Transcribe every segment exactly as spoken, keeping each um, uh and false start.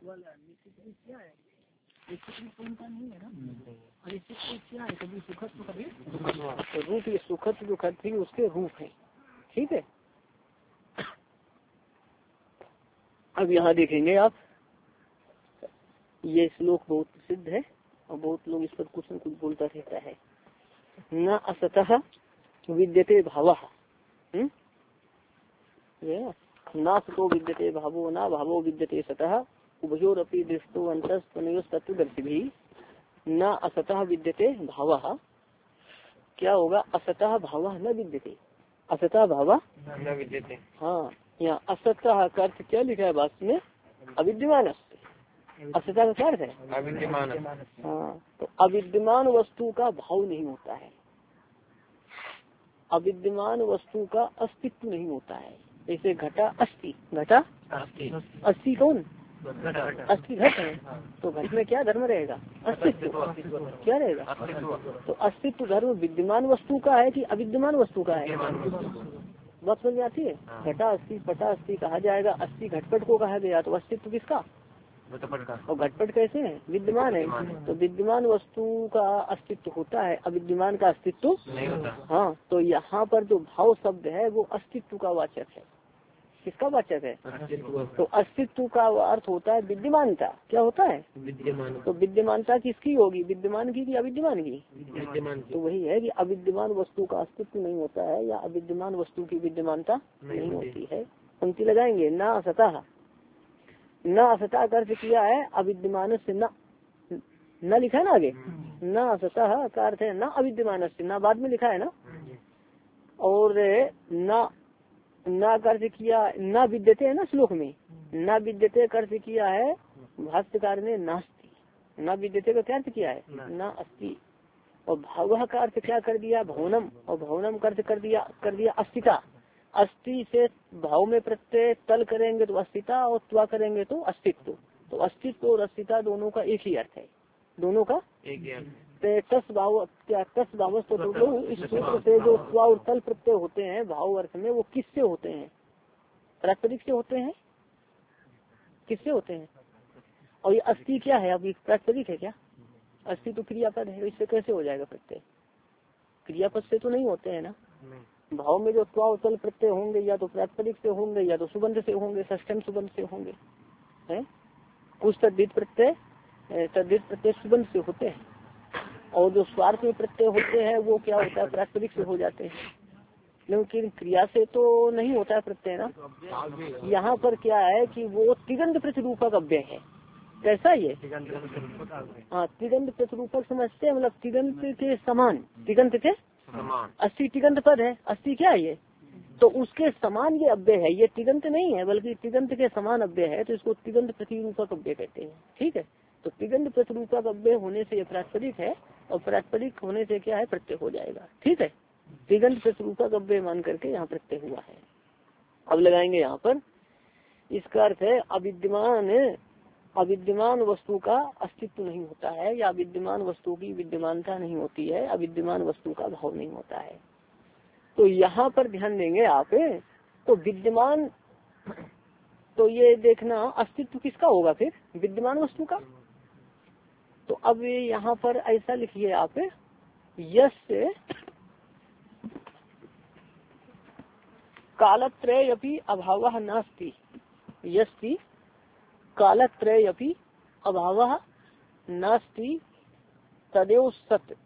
वाला निश्चित रूप क्या है, निश्चित रूप कौन का नहीं है ना, और निश्चित रूप क्या है, कभी सुखद तो कभी तो रूप, ये सुखद दुखद भी उसके रूप है। ठीक है, अब यहाँ देखेंगे आप, ये श्लोक बहुत प्रसिद्ध है और बहुत लोग इस पर कुछ न कुछ बोलता रहता है। न असतः विद्यते भावः, न सतो विद्यते भावो न भावो विद्यते सतः उभयोरपि दृष्टो अंतस्तनयोस्तत्वदर्शिभिः न असतः विद्यते भावः। क्या होगा, असतः भावः न विद्यते, असतः भावः न विद्यते। हाँ, यहाँ असतः का अर्थ क्या लिखा है वास्तव में, अविद्यमान। असतः का क्या अर्थ है, अविद्यमान। हाँ, तो अविद्यमान वस्तु का भाव नहीं होता है, अविद्यमान वस्तु का अस्तित्व नहीं होता है। जैसे घटा अस्ति, घटा अस्ति कौन, अस्थि घट है, तो घट में क्या धर्म रहेगा, अस्तित्व। क्या रहेगा, तो अस्तित्व धर्म विद्यमान वस्तु का है कि अविद्यमान वस्तु का है, बात समझ में आती है। घटा अस्थि पटा अस्थि कहा जाएगा, अस्थि घटपट को कहा गया, तो अस्तित्व किसका, और घटपट कैसे है, विद्यमान है। तो विद्यमान वस्तु का अस्तित्व होता है, अविद्यमान का अस्तित्व नहीं होता। हाँ, तो यहाँ पर जो भाव शब्द है वो अस्तित्व का वाचक है। किसका वाचक है, तो अस्तित्व का अर्थ होता है विद्यमानता। क्या होता है, विद्यमान। तो विद्यमानता किसकी होगी, विद्यमान की कि अविद्यमान की, विद्यमान। तो वही है कि अविद्यमान वस्तु का अस्तित्व नहीं होता है, या अविद्यमान वस्तु की विद्यमानता नहीं होती है। पंक्ति लगाएंगे, न असतः, न असतः का अर्थ किया है अविद्यमान से, न न लिखा है ना आगे, न असतः का अर्थ है न अविद्यमान से, न बाद में लिखा है ना, और न न कर्ज किया न विद्यते है ना श्लोक में, न विद्यते कर्ज किया है भाष्यकार ने नास्ति, न विद्यते का क्या अर्थ किया है, न अस्ति। और भावः का अर्थ क्या कर दिया, भवनम, और भवनम का अर्थ कर दिया कर दिया अस्तिता। अस्थि से भाव में प्रत्यय तल करेंगे तो अस्तिता, और त्वा करेंगे तो अस्तित्व। तो अस्तित्व और अस्तिता दोनों का एक ही अर्थ है, दोनों का एक ही अर्थ। तस भाव क्या तस भाव तो इस सूत्र से जो स्व और तल प्रत्यय होते हैं भाव अर्थ में, वो किससे होते हैं, प्रातिपदिक से होते हैं, किससे होते हैं। और ये अस्थि क्या है, अब प्रातिपदिक है क्या, अस्थि तो क्रियापद है, इससे कैसे हो जाएगा प्रत्यय, क्रियापद से तो नहीं होते हैं ना। भाव में जो स्व और तल प्रत्यय होंगे या तो प्रातिपदिक से होंगे या तो सुबंध से होंगे, षष्ठम सुबंध से होंगे, है कुछ तद्धित प्रत्यय तद्धित प्रत्यय सुबंध से होते हैं, और जो स्वार्थ में प्रत्यय होते हैं वो क्या होता है, प्रातिपदिक से हो जाते हैं। लेकिन क्रिया से तो नहीं होता है प्रत्यय ना। यहाँ पर क्या है कि वो तिगंध प्रतिरूपक अव्यय है। कैसा ये, हाँ तिगंध प्रतिरूपक समझते हैं, मतलब तिगंध के समान, तिगंध के समान। अस्थि तिगंध पद है, अस्थि क्या है ये, तो उसके समान ये अव्यय है, ये तिगंत नहीं है बल्कि तिगंत के समान अव्यय है, तो इसको तिगंत प्रतिरूपक अव्यय कहते हैं। ठीक है, तो तिगंत प्रतिरूपक अव्यय होने से ये प्रातिपदिक है, और प्रातिपदिक होने से क्या है, प्रत्यय हो जाएगा। ठीक है, तिगंत प्रतिरूपक अव्यय मान करके यहाँ प्रत्यय हुआ है। अब लगाएंगे यहाँ पर, इसका अर्थ है अविद्यमान अविद्यमान वस्तु का अस्तित्व नहीं होता है, या विद्यमान वस्तु की विद्यमानता नहीं होती है, अविद्यमान वस्तु का भाव नहीं होता है। तो यहाँ पर ध्यान देंगे आप, तो विद्यमान, तो ये देखना अस्तित्व किसका होगा फिर, विद्यमान वस्तु का। तो अब यहाँ पर ऐसा लिखिए आप, यस्य कालत्रय अपि अभावः नास्ति, यस्ति कालत्रय अपि अभावः नास्ति तदेव सत्य।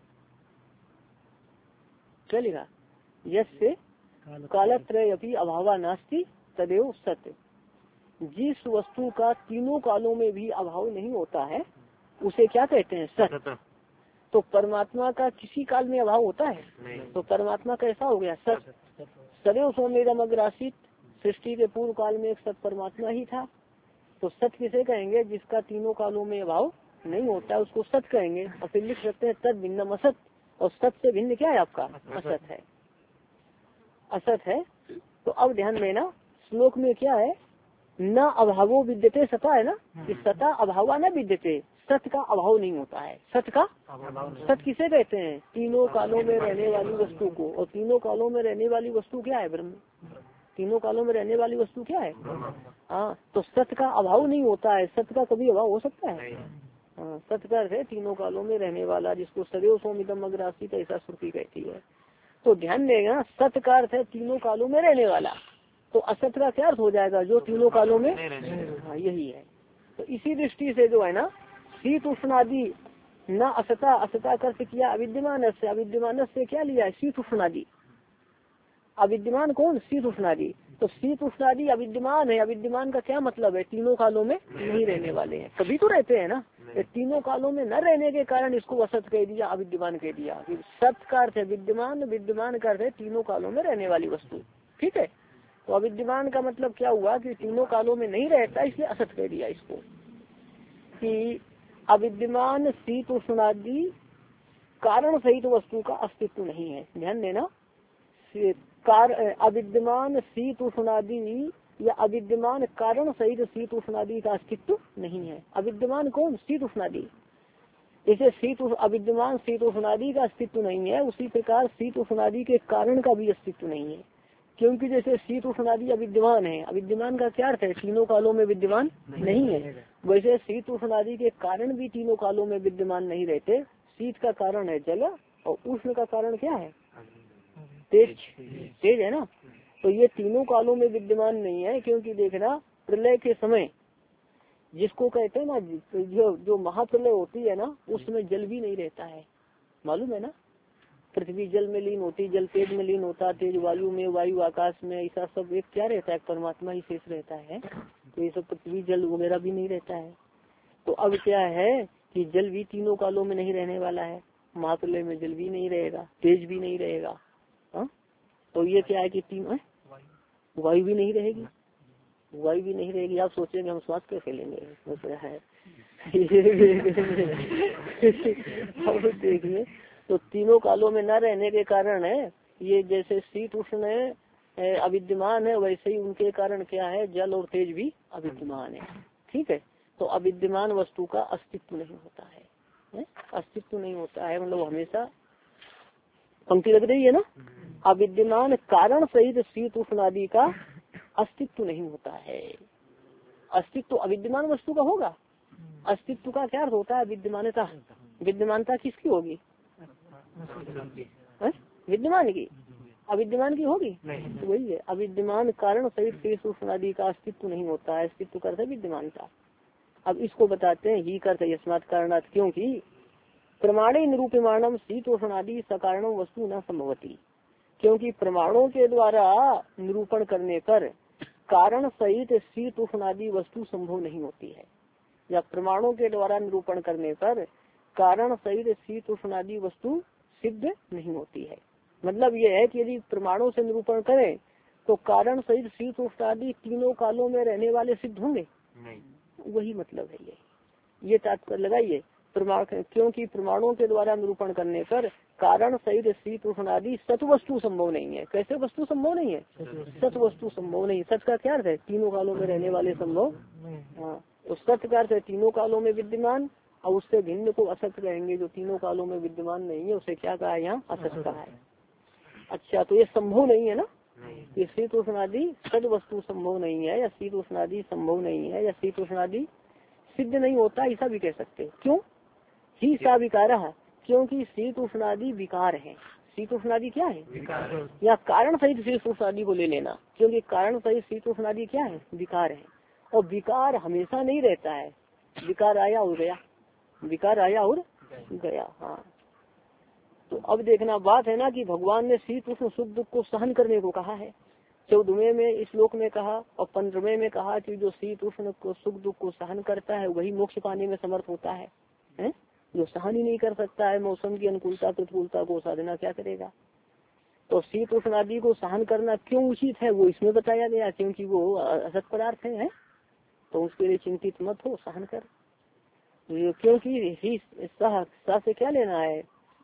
क्या लिखा, यस्य कालत्रय अपि अभावः नास्ति तदेव सत्य। जिस वस्तु का तीनों कालों में भी अभाव नहीं होता है उसे क्या कहते हैं, सत्य। तो परमात्मा का किसी काल में अभाव होता है नहीं। तो परमात्मा कैसा हो गया, सत्य। सदैव सोमेरम अग्रासित, सृष्टि के पूर्व काल में एक सत्य परमात्मा ही था। तो सत्य किसे कहेंगे, जिसका तीनों कालों में अभाव नहीं होता है उसको सत्य कहेंगे। और फिर लिख सकते हैं तद भिन्नम असत, और सत्य से भिन्न क्या है आपका, असत है, असत है। तो अब ध्यान देना, श्लोक में क्या है, न अभावो विद्यते सता है ना, इस सता अभावा न विद्यते, सत्य का अभाव नहीं होता है। सत्य का सत्य किसे कहते हैं, तीनों कालों में रहने वाली वस्तु को, और तीनों कालों में रहने वाली वस्तु क्या है, ब्रह्म। तीनों कालों में रहने वाली वस्तु क्या है? हाँ, तो सत का अभाव नहीं होता है, सत का कभी अभाव हो सकता है? हाँ, सत का अर्थ है तीनों कालों में रहने वाला, जिसको सदैव सोमिदम अग्रासी का ऐसा श्रुति कहती है। तो ध्यान देगा, सत का अर्थ है तीनों कालों में रहने वाला, तो असत का क्या अर्थ हो जाएगा? जो तीनों कालों में, हाँ यही है। तो इसी दृष्टि से जो है ना, शीत उष्णादि न असता, असता कर्थ किया अविद्यमान से, अविद्यमान से क्या लिया? शीत उष्णादि। अविद्यमान कौन? शीत उष्णादि। तो शीत उष्णादि अविद्यमान है, अविद्यमान का क्या मतलब है? तीनों कालों में नहीं रहने वाले हैं, कभी तो रहते हैं ना। तीनों कालों में न रहने के कारण इसको असत कह दिया, अविद्यमान कह दिया। सत का अर्थ है विद्यमान, विद्यमान का अर्थ है तीनों कालों में रहने वाली वस्तु। ठीक है, तो अविद्यमान का मतलब क्या हुआ कि तीनों कालों में नहीं रहता, इसलिए असत कह दिया इसको। कि अविद्यमान शीत उष्णादि कारण सहित वस्तु का अस्तित्व नहीं है। ध्यान देना, कार अविद्यमान शीत उष्णादि या अविद्यमान कारण सहित शीत उष्णादि का अस्तित्व नहीं है। अविद्यमान कौन? शीत उष्णादि। जैसे शीत अविद्यमान शीत उष्णादि का अस्तित्व नहीं है, उसी प्रकार शीत उष्णादि के कारण का भी अस्तित्व नहीं है। क्योंकि जैसे शीत उष्णादि अविद्यमान है, अविद्यमान का क्या अर्थ है? तीनों कालों में विद्यमान नहीं है। वैसे शीत उष्णादि के कारण भी तीनों कालों में विद्यमान नहीं रहते। शीत का कारण है जल और उष्ण का कारण क्या है? तेज। तेज है ना। तो ये तीनों कालों में विद्यमान नहीं है, क्योंकि देखना प्रलय के समय जिसको कहते हैं ना, जो जो महाप्रलय होती है ना, उसमें जल भी नहीं रहता है, मालूम है ना। पृथ्वी जल में लीन होती, जल तेज में लीन होता, तेज वायु में, वायु आकाश में, ऐसा सब एक क्या रहता है? परमात्मा ही शेष रहता है। तो ये सब पृथ्वी जल वगैरह भी नहीं रहता है। तो अब क्या है कि जल भी तीनों कालों में नहीं रहने वाला है। महाप्रलय में जल भी नहीं रहेगा, तेज भी नहीं रहेगा। हा? तो ये क्या है कि तीन वायु भी नहीं रहेगी, वायु भी नहीं रहेगी। आप सोचेंगे हम श्वास कैसे लेंगे, है अब देखिए, तो तीनों कालों में न रहने के कारण है ये, जैसे शीत उष्ण अविद्यमान है, वैसे ही उनके कारण क्या है? जल और तेज भी अविद्यमान है। ठीक है, तो अविद्यमान वस्तु का अस्तित्व नहीं होता है, है? अस्तित्व नहीं होता है, मतलब हमेशा पंक्ति लग रही है ना। अविद्यमान कारण सहित शीत उष्णादि का अस्तित्व नहीं होता है। अस्तित्व अविद्यमान वस्तु का होगा। अस्तित्व का क्या अर्थ होता है? विद्यमानता। विद्यमानता किसकी होगी? विद्यमान की। अविद्यमान की होगी? तो वही है, अविद्यमान कारण सहित शीत उष्णादि का अस्तित्व नहीं होता है। अस्तित्व करता है विद्यमानता। अब इसको बताते हैं, ही करते यस्मात् कारणात्, क्योंकि प्रमाणे निरूपमाणम शीत उष्णादि सकारणम वस्तु न संभवती। क्योंकि प्रमाणों के द्वारा निरूपण करने पर कारण सहित शीत उष्णादि वस्तु संभव नहीं होती है, या प्रमाणों के द्वारा निरूपण करने पर कारण सहित शीत उष्णादि वस्तु सिद्ध नहीं होती है। मतलब यह है कि यदि प्रमाणों से निरूपण करें तो कारण सहित शीत उष्णादि तीनों कालों में रहने वाले सिद्ध होंगे नहीं। वही मतलब है ये ये तात्पर्य लगाइए प्रमाण, क्योंकि प्रमाणों के द्वारा निरूपण करने पर कारण सहित शीत उष्णादि सत वस्तु संभव नहीं है। कैसे वस्तु संभव नहीं है? सत वस्तु संभव नहीं। सत का क्या अर्थ है? तीनों कालों में रहने वाले संभव। हाँ, तो सत का अर्थ है तीनों कालों में विद्यमान, और उससे भिन्न को असत कहेंगे। जो तीनों कालों में विद्यमान नहीं है उसे क्या कहा यहाँ? असत कहा है। अच्छा, तो ये संभव नहीं है ना। ये शीत उष्णादि सद वस्तु संभव नहीं है, या शीत उष्णादि संभव नहीं है, या शीत उष्णादि सिद्ध नहीं होता, ऐसा भी कह सकते। क्यों? ही सा विकार, क्योंकि शीत उष्णादि विकार है। शीत उष्णादि क्या है? या कारण सहित शीत उष्णादि को ले लेना, क्योंकि कारण सहित शीत उष्णादि क्या है? विकार है। और विकार हमेशा नहीं रहता है, विकार आया और गया, विकार आया और गया। हाँ, तो अब देखना बात है ना कि भगवान ने शीत उष्ण सुख दुख को सहन करने को कहा है। चौदहवें में इस श्लोक में कहा, और पंद्रहवें में कहा कि जो शीत उष्ण को सुख दुख को सहन करता है वही मोक्ष पाने में समर्थ होता है, है? जो सहन ही नहीं कर सकता है मौसम की अनुकूलता प्रतिकूलता को, साधना क्या करेगा? तो शीत उष्ण आदि को सहन करना क्यों उचित है वो इसमें बताया गया, क्योंकि वो असत पदार्थ है, है? तो उसके लिए चिंतित मत हो, सहन कर। क्योंकि सह सह से क्या लेना है?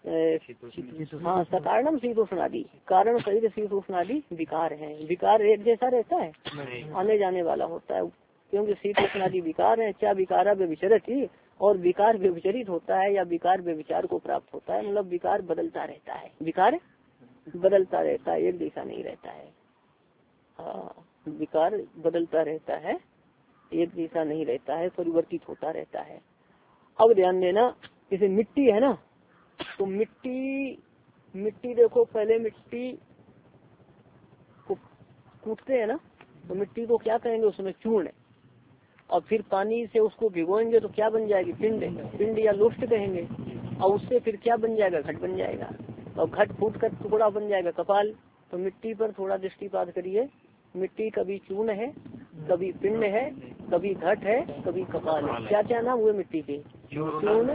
हाँ, सकारणम शीत उष्णादि, कारण सहित शीत उष्णादि विकार है। विकार एक जैसा रहता है, आने जाने वाला होता है। क्योंकि शीत उष्णादि विकार है, क्या विकारा व्यभिचरित ही, और विकार व्यभिचरित होता है या विकार व्यभिचार को प्राप्त होता है। मतलब विकार बदलता रहता है, विकार बदलता रहता है, एक जैसा नहीं रहता है। हाँ, विकार बदलता रहता है, एक जैसा नहीं रहता है, परिवर्तित होता रहता है। अब ध्यान देना, जैसे मिट्टी है ना, तो मिट्टी मिट्टी देखो, पहले मिट्टी को कूटते हैं ना, तो मिट्टी को क्या कहेंगे, उसमें चूर्ण, और फिर पानी से उसको भिगोएंगे तो क्या बन जाएगी, पिंड पिंड या लोष्ट कहेंगे, और उससे फिर क्या बन जाएगा, घट बन जाएगा, और घट फूट कर टुकड़ा बन जाएगा कपाल। तो मिट्टी पर थोड़ा दृष्टिपात करिए, मिट्टी कभी चूर्ण है, कभी पिंड है, कभी घट है, कभी कपाल है। क्या क्या नाम हुए मिट्टी के, चूर्ण,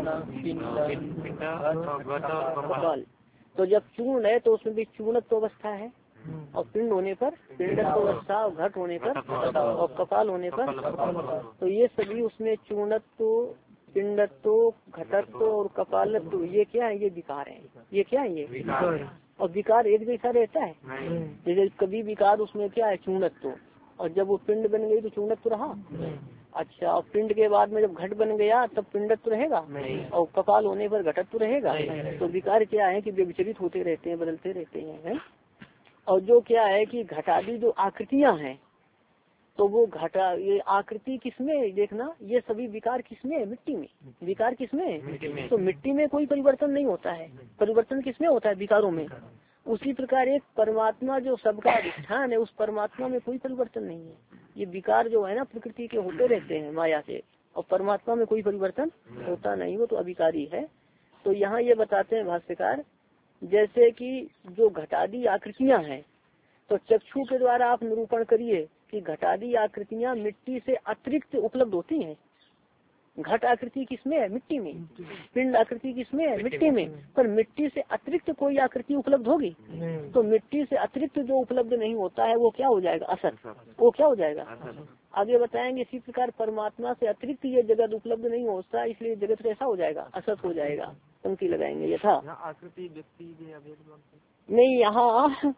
कपाल। तो जब चूर्ण है तो उसमें भी चूर्णत्व अवस्था है, और पिंड होने पर पिंडत्व अवस्था, और घट होने पर, और कपाल होने पर। तो ये सभी उसमें चूर्णत्व, पिंडत्व, घटत्व और कपालत्व, ये क्या है, ये विकार है। ये क्या है, ये और विकार एक जैसा रहता है। जैसे कभी विकार उसमें क्या है, चूर्णत्व, और जब वो पिंड बन गई तो चूर्णत्व रहा। अच्छा, और पिंड के बाद में जब घट बन गया तब पिंडत्व रहेगा, और कपाल होने पर घटत्व रहेगा। तो विकार क्या है कि व्यभिचरित होते रहते हैं, बदलते रहते हैं, है? और जो क्या है कि घटादी जो आकृतियां हैं, तो वो घटा, ये आकृति किसमें, देखना ये सभी विकार किसमें है, मिट्टी में। विकार किसमें, तो मिट्टी में कोई परिवर्तन नहीं होता है, परिवर्तन किसमें होता है, विकारों में। उसी प्रकार एक परमात्मा जो सबका अधिष्ठान है, उस परमात्मा में कोई परिवर्तन नहीं है। ये विकार जो है ना प्रकृति के होते रहते हैं माया से, और परमात्मा में कोई परिवर्तन होता नहीं, वो तो अविकारी है। तो यहाँ ये बताते हैं भाष्यकार, जैसे कि जो घटादी आकृतियां हैं, तो चक्षु के द्वारा आप निरूपण करिए कि घटादी आकृतियां मिट्टी से अतिरिक्त उपलब्ध होती हैं। घट आकृति किसमें है, मिट्टी में। पिंड आकृति किसमें है, मिट्टी में। पर मिट्टी से अतिरिक्त कोई आकृति उपलब्ध होगी, तो मिट्टी से अतिरिक्त जो उपलब्ध नहीं होता है वो क्या हो जाएगा, असत। वो क्या हो जाएगा, आगे बताएंगे। इसी प्रकार परमात्मा से अतिरिक्त ये जगत उपलब्ध नहीं होता, इसलिए जगत कैसा हो जाएगा, असत हो जाएगा। पंक्ति लगाएंगे, यथा आकृति व्यक्ति नहीं, यहाँ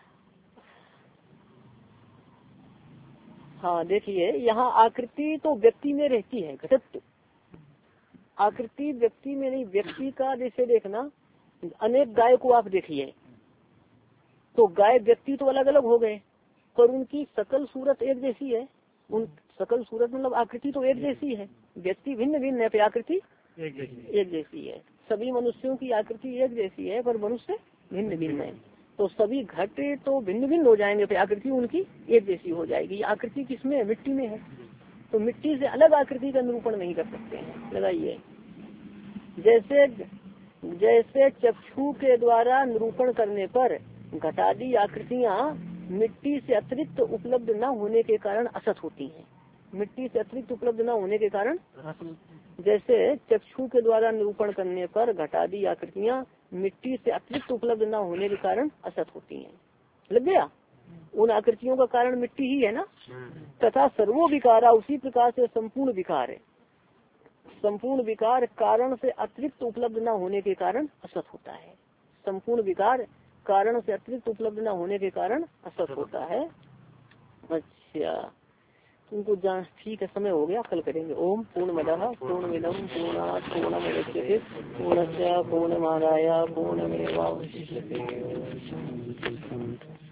हाँ देखिए, यहाँ आकृति तो व्यक्ति में रहती है, घटत्व। आकृति व्यक्ति में नहीं, व्यक्ति का जैसे देखना, अनेक गाय को आप देखिए, तो गाय व्यक्ति तो अलग अलग हो गए, पर उनकी सकल सूरत एक जैसी है। उन सकल सूरत मतलब आकृति तो एक जैसी है, व्यक्ति भिन्न भिन्न है, पर आकृति एक जैसी एक जैसी है। सभी मनुष्यों की आकृति एक जैसी है, पर मनुष्य भिन्न भिन्न है। तो सभी घट तो भिन्न भिन्न हो जाएंगे, फिर आकृति उनकी एक जैसी हो जाएगी। आकृति किसमें है, मिट्टी में है, तो मिट्टी से अलग आकृति का निरूपण नहीं कर सकते हैं। लगाइए, जैसे जैसे चक्षु के द्वारा निरूपण करने पर घटादी आकृतियां मिट्टी से अतिरिक्त उपलब्ध न होने के कारण असत होती हैं। मिट्टी से अतिरिक्त उपलब्ध न होने के कारण, जैसे चक्षु के द्वारा निरूपण करने पर घटादी आकृतियां मिट्टी से अतिरिक्त उपलब्ध न होने के कारण असत होती हैं। लग गया, उन आकृतियों का कारण मिट्टी ही है ना। तथा सर्वो विकारा, उसी प्रकार से संपूर्ण विकार है, संपूर्ण विकार कारण से अतिरिक्त उपलब्ध न होने के कारण असत होता है। संपूर्ण विकार कारण से अतिरिक्त उपलब्ध न होने के कारण असत होता है। अच्छा, तुमको जान, ठीक है, समय हो गया, कल करेंगे। ओम पूर्णमदः पूर्णमिदं पूर्णात् पूर्णमुदच्यते पूर्णस्य पूर्णमादाय पूर्णमेवावशिष्यते।